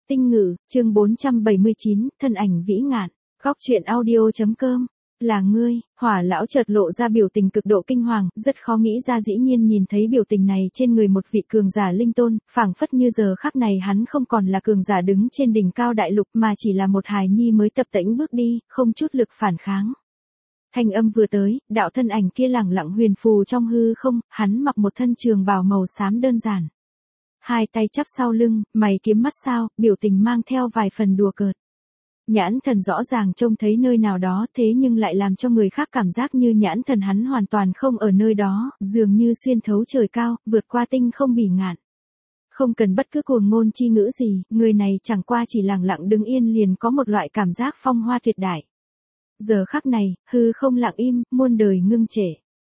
Tinh ngữ, chương 479, thân ảnh vĩ ngạn. Góc truyện audio.com. Là ngươi, Hỏa lão chợt lộ ra biểu tình cực độ kinh hoàng, rất khó nghĩ ra dĩ nhiên nhìn thấy biểu tình này trên người một vị cường giả linh tôn, phảng phất như giờ khắc này hắn không còn là cường giả đứng trên đỉnh cao đại lục mà chỉ là một hài nhi mới tập tễnh bước đi, không chút lực phản kháng. Thanh âm vừa tới, đạo thân ảnh kia lẳng lặng huyền phù trong hư không, hắn mặc một thân trường bào màu xám đơn giản. Hai tay chắp sau lưng, mày kiếm mắt sao, biểu tình mang theo vài phần đùa cợt. Nhãn thần rõ ràng trông thấy nơi nào đó thế nhưng lại làm cho người khác cảm giác như nhãn thần hắn hoàn toàn không ở nơi đó, dường như xuyên thấu trời cao, vượt qua tinh không bỉ ngạn. Không cần bất cứ cuồng ngôn chi ngữ gì, người này chẳng qua chỉ lặng lặng đứng yên liền có một loại cảm giác phong hoa tuyệt đại. Giờ khắc này, hư không lặng im, muôn đời ngưng trệ.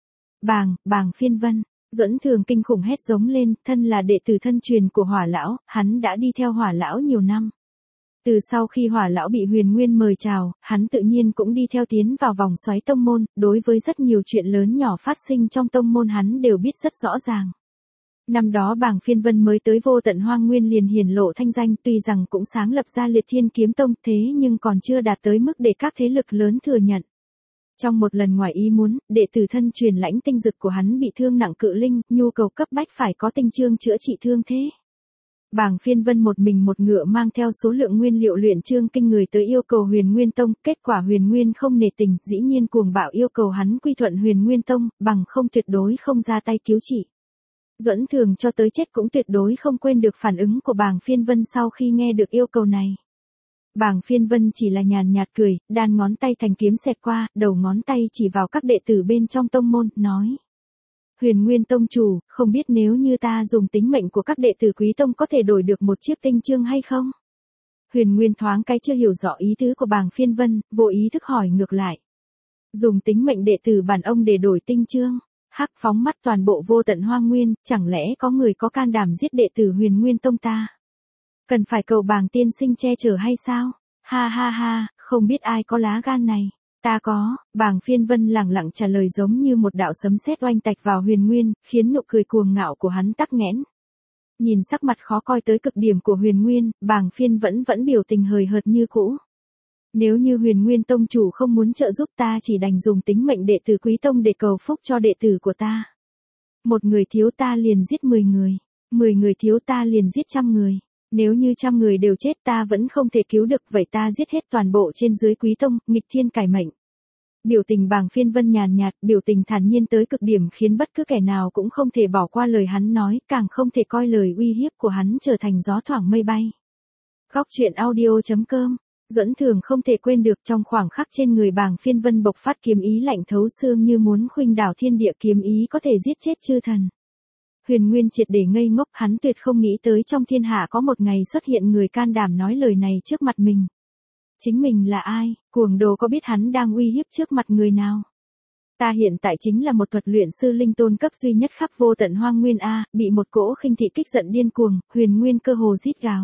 Bàng phiên vân. Duẫn Thường kinh khủng hét giống lên, thân là đệ tử thân truyền của Hỏa lão, hắn đã đi theo Hỏa lão nhiều năm. Từ sau khi Hỏa lão bị Huyền Nguyên mời chào, hắn tự nhiên cũng đi theo tiến vào vòng xoáy tông môn, đối với rất nhiều chuyện lớn nhỏ phát sinh trong tông môn hắn đều biết rất rõ ràng. Năm đó Bàng Phiên Vân mới tới Vô Tận Hoang Nguyên liền hiển lộ thanh danh, tuy rằng cũng sáng lập ra Liệt Thiên Kiếm Tông, thế nhưng còn chưa đạt tới mức để các thế lực lớn thừa nhận. Trong một lần ngoài ý muốn, đệ tử thân truyền lãnh tinh dực của hắn bị thương nặng cự linh, nhu cầu cấp bách phải có tinh chương chữa trị thương thế. Bàng Phiên Vân một mình một ngựa mang theo số lượng nguyên liệu luyện chương kinh người tới yêu cầu Huyền Nguyên Tông, kết quả Huyền Nguyên không nể tình, dĩ nhiên cuồng bạo yêu cầu hắn quy thuận Huyền Nguyên Tông, bằng không tuyệt đối không ra tay cứu trị. Duẫn Thường cho tới chết cũng tuyệt đối không quên được phản ứng của Bàng Phiên Vân sau khi nghe được yêu cầu này. Bàng Phiên Vân chỉ là nhàn nhạt cười, đan ngón tay thành kiếm xẹt qua, đầu ngón tay chỉ vào các đệ tử bên trong tông môn, nói. Huyền Nguyên Tông chủ, không biết nếu như ta dùng tính mệnh của các đệ tử quý tông có thể đổi được một chiếc tinh chương hay không? Huyền Nguyên thoáng cái chưa hiểu rõ ý tứ của Bàng Phiên Vân, vô ý thức hỏi ngược lại. Dùng tính mệnh đệ tử bản ông để đổi tinh chương, hắc phóng mắt toàn bộ Vô Tận Hoang Nguyên, chẳng lẽ có người có can đảm giết đệ tử Huyền Nguyên Tông ta? Cần phải cầu Bàng tiên sinh che chở hay sao? Ha ha ha, không biết ai có lá gan này. Ta có, Bàng Phiên Vân lẳng lặng trả lời giống như một đạo sấm sét oanh tạch vào Huyền Nguyên, khiến nụ cười cuồng ngạo của hắn tắc nghẽn. Nhìn sắc mặt khó coi tới cực điểm của Huyền Nguyên, Bàng Phiên vẫn biểu tình hời hợt như cũ. Nếu như Huyền Nguyên Tông chủ không muốn trợ giúp ta chỉ đành dùng tính mệnh đệ tử quý tông để cầu phúc cho đệ tử của ta. Một người thiếu ta liền giết 10 người, 10 người thiếu ta liền giết 100 người. Nếu như 100 người đều chết ta vẫn không thể cứu được, vậy ta giết hết toàn bộ trên dưới quý tông, nghịch thiên cải mệnh. Biểu tình Bàng Phiên Vân nhàn nhạt, biểu tình thản nhiên tới cực điểm khiến bất cứ kẻ nào cũng không thể bỏ qua lời hắn nói, càng không thể coi lời uy hiếp của hắn trở thành gió thoảng mây bay. Góc truyện audio.com. Duẫn Thường không thể quên được trong khoảng khắc trên người Bàng Phiên Vân bộc phát kiếm ý lạnh thấu xương như muốn khuynh đảo thiên địa, kiếm ý có thể giết chết chư thần. Huyền Nguyên triệt để ngây ngốc, hắn tuyệt không nghĩ tới trong thiên hạ có một ngày xuất hiện người can đảm nói lời này trước mặt mình. Chính mình là ai, cuồng đồ có biết hắn đang uy hiếp trước mặt người nào? Ta hiện tại chính là một thuật luyện sư linh tôn cấp duy nhất khắp Vô Tận Hoang Nguyên a, bị một cỗ khinh thị kích giận điên cuồng, Huyền Nguyên cơ hồ rít gào.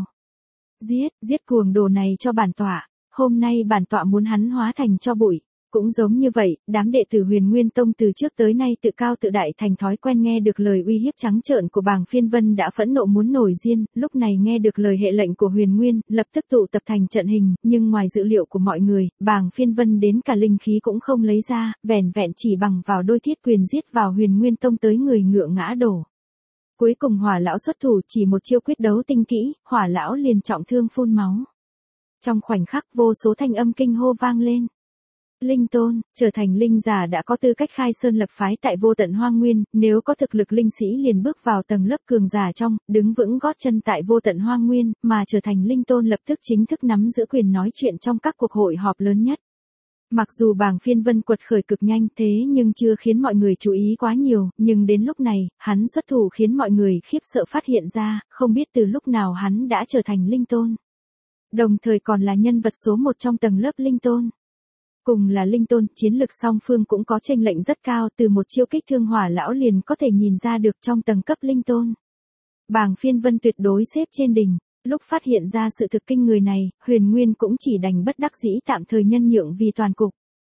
Giết cuồng đồ này cho bản tọa, hôm nay bản tọa muốn hắn hóa thành tro bụi. Cũng giống như vậy, đám đệ tử Huyền Nguyên Tông từ trước tới nay tự cao tự đại thành thói quen nghe được lời uy hiếp trắng trợn của Bàng Phiên Vân đã phẫn nộ muốn nổi điên, lúc này nghe được lời hệ lệnh của Huyền Nguyên, lập tức tụ tập thành trận hình, nhưng ngoài dự liệu của mọi người, Bàng Phiên Vân đến cả linh khí cũng không lấy ra, vẻn vẹn chỉ bằng vào đôi thiết quyền giết vào Huyền Nguyên Tông tới người ngựa ngã đổ. Cuối cùng Hỏa lão xuất thủ, chỉ một chiêu quyết đấu tinh kỹ, Hỏa lão liền trọng thương phun máu. Trong khoảnh khắc vô số thanh âm kinh hô vang lên. Linh tôn, trở thành linh giả đã có tư cách khai sơn lập phái tại Vô Tận Hoang Nguyên, nếu có thực lực linh sĩ liền bước vào tầng lớp cường giả trong, đứng vững gót chân tại Vô Tận Hoang Nguyên, mà trở thành linh tôn lập tức chính thức nắm giữ quyền nói chuyện trong các cuộc hội họp lớn nhất. Mặc dù Bàng Phiên Vân quật khởi cực nhanh thế nhưng chưa khiến mọi người chú ý quá nhiều, nhưng đến lúc này, hắn xuất thủ khiến mọi người khiếp sợ phát hiện ra, không biết từ lúc nào hắn đã trở thành linh tôn. Đồng thời còn là nhân vật số 1 trong tầng lớp linh tôn. Cùng là linh tôn, chiến lực song phương cũng có chênh lệch rất cao, từ một chiêu kích thương Hỏa lão liền có thể nhìn ra được trong tầng cấp linh tôn. Bàng Phiên Vân tuyệt đối xếp trên đỉnh, lúc phát hiện ra sự thực kinh người này, Huyền Nguyên cũng chỉ đành bất đắc dĩ tạm thời nhân nhượng vì toàn cục.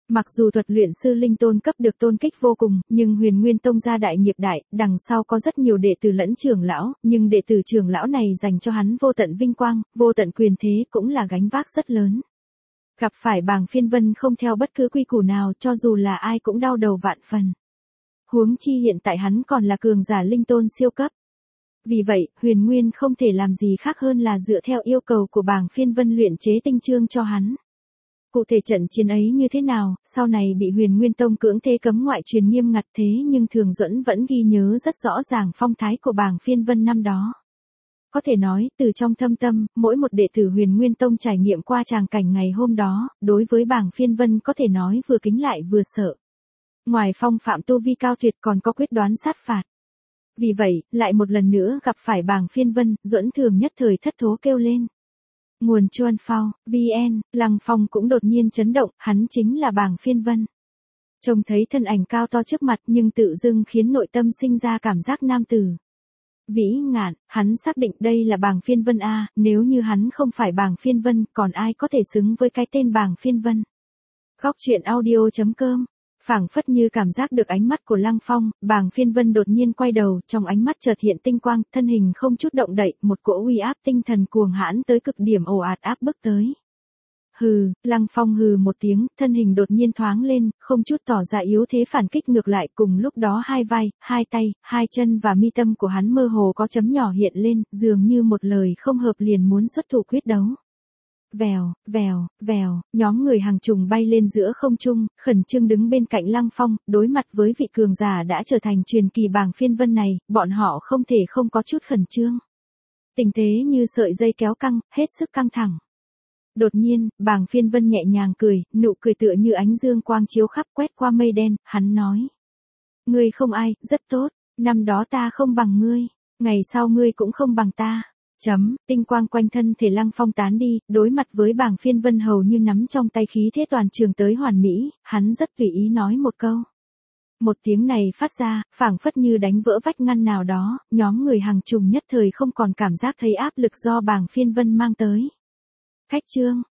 Mặc dù thuật luyện sư linh tôn cấp được tôn kích vô cùng, nhưng Huyền Nguyên Tông gia đại nghiệp đại, đằng sau có rất nhiều đệ tử lẫn trưởng lão, nhưng đệ tử trưởng lão này dành cho hắn vô tận vinh quang, vô tận quyền thế cũng là gánh vác rất lớn. Gặp phải Bàng Phiên Vân không theo bất cứ quy củ nào, cho dù là ai cũng đau đầu vạn phần. Huống chi hiện tại hắn còn là cường giả linh tôn siêu cấp. Vì vậy, Huyền Nguyên không thể làm gì khác hơn là dựa theo yêu cầu của Bàng Phiên Vân luyện chế tinh chương cho hắn. Cụ thể trận chiến ấy như thế nào, sau này bị Huyền Nguyên Tông cưỡng thế cấm ngoại truyền nghiêm ngặt thế nhưng Thường Duẫn vẫn ghi nhớ rất rõ ràng phong thái của Bàng Phiên Vân năm đó. Có thể nói, từ trong thâm tâm, mỗi một đệ tử Huyền Nguyên Tông trải nghiệm qua tràng cảnh ngày hôm đó, đối với Bàng Phiên Vân có thể nói vừa kính lại vừa sợ. Ngoài phong phạm tu vi cao tuyệt còn có quyết đoán sát phạt. Vì vậy, lại một lần nữa gặp phải Bàng Phiên Vân, Duẫn Thường nhất thời thất thố kêu lên. Nguồn Chuan Phao, VN, Lăng Phong cũng đột nhiên chấn động, hắn chính là Bàng Phiên Vân. Trông thấy thân ảnh cao to trước mặt nhưng tự dưng khiến nội tâm sinh ra cảm giác nam tử. Vĩ Ngạn, hắn xác định đây là Bàng Phiên Vân a, nếu như hắn không phải Bàng Phiên Vân, còn ai có thể xứng với cái tên Bàng Phiên Vân. Góc truyện audio.com. Phảng phất như cảm giác được ánh mắt của Lăng Phong, Bàng Phiên Vân đột nhiên quay đầu, trong ánh mắt chợt hiện tinh quang, thân hình không chút động đậy, một cỗ uy áp tinh thần cuồng hãn tới cực điểm ồ ạt áp bức tới. Hừ, Lăng Phong hừ một tiếng, thân hình đột nhiên thoáng lên, không chút tỏ ra yếu thế phản kích ngược lại, cùng lúc đó hai vai, hai tay, hai chân và mi tâm của hắn mơ hồ có chấm nhỏ hiện lên, dường như một lời không hợp liền muốn xuất thủ quyết đấu. Vèo, vèo, vèo, nhóm người hàng trùng bay lên giữa không trung, khẩn trương đứng bên cạnh Lăng Phong, đối mặt với vị cường giả đã trở thành truyền kỳ Bàng Phiên Vân này, bọn họ không thể không có chút khẩn trương. Tình thế như sợi dây kéo căng, hết sức căng thẳng. Đột nhiên, Bàng Phiên Vân nhẹ nhàng cười, nụ cười tựa như ánh dương quang chiếu khắp quét qua mây đen, hắn nói. Ngươi không ai, rất tốt, năm đó ta không bằng ngươi, ngày sau ngươi cũng không bằng ta. Tinh quang quanh thân thể Lăng Phong tán đi, đối mặt với Bàng Phiên Vân hầu như nắm trong tay khí thế toàn trường tới hoàn mỹ, hắn rất tùy ý nói một câu. Một tiếng này phát ra, phảng phất như đánh vỡ vách ngăn nào đó, nhóm người hàng trùng nhất thời không còn cảm giác thấy áp lực do Bàng Phiên Vân mang tới. Khách trương,